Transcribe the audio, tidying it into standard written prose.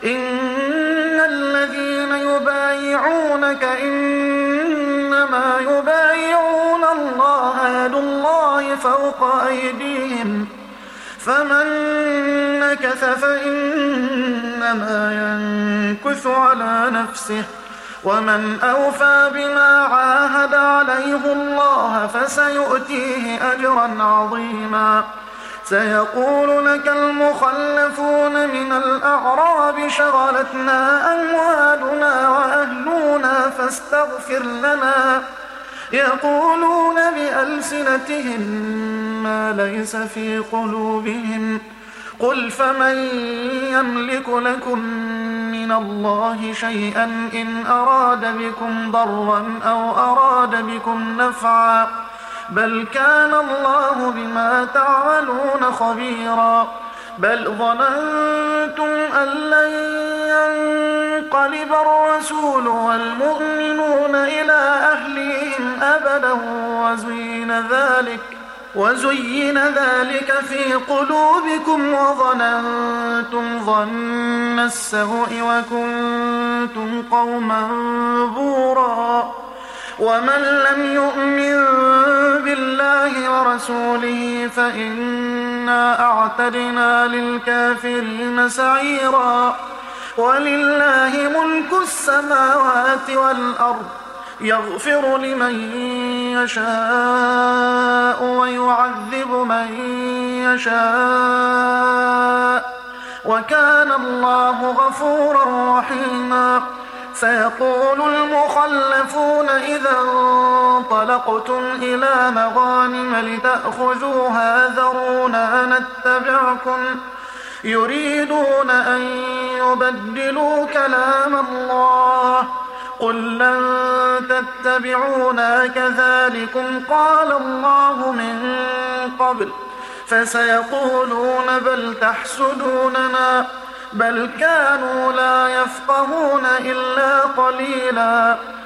إن الذين يبايعونك إنما يبايعون الله يد الله فوق أيديهم فمن نكث فإنما ينكث على نفسه ومن أوفى بما عاهد عليه الله فسيؤتيه أجرا عظيما. سيقول لك المخلفون من الأعراب شغلتنا أموالنا وأهلنا فاستغفر لنا يقولون بألسنتهم ما ليس في قلوبهم قل فمن يملك لكم من الله شيئا إن أراد بكم ضرا أو أراد بكم نفعا بل كان الله بما تعملون خبيرا. بل ظننتم أن لن ينقلب الرسول والمؤمنون إلى أهليهم أبدا وزين ذلك في قلوبكم وظننتم ظن السوء وكنتم قوما بورا. ومن لم يؤمن بالله ورسوله فإنا أعتدنا للكافرين سعيرا. ولله ملك السماوات والأرض يغفر لمن يشاء ويعذب من يشاء وكان الله غفورا رحيما. سيقول المخلفون إذا انطلقتم إلى مغانم لتأخذوها ذرونا نتبعكم يريدون أن يبدلوا كلام الله قل لن تتبعونا كذلكم قال الله من قبل فسيقولون بل تحسدوننا بل كانوا لا يفقهون إلا قليلا.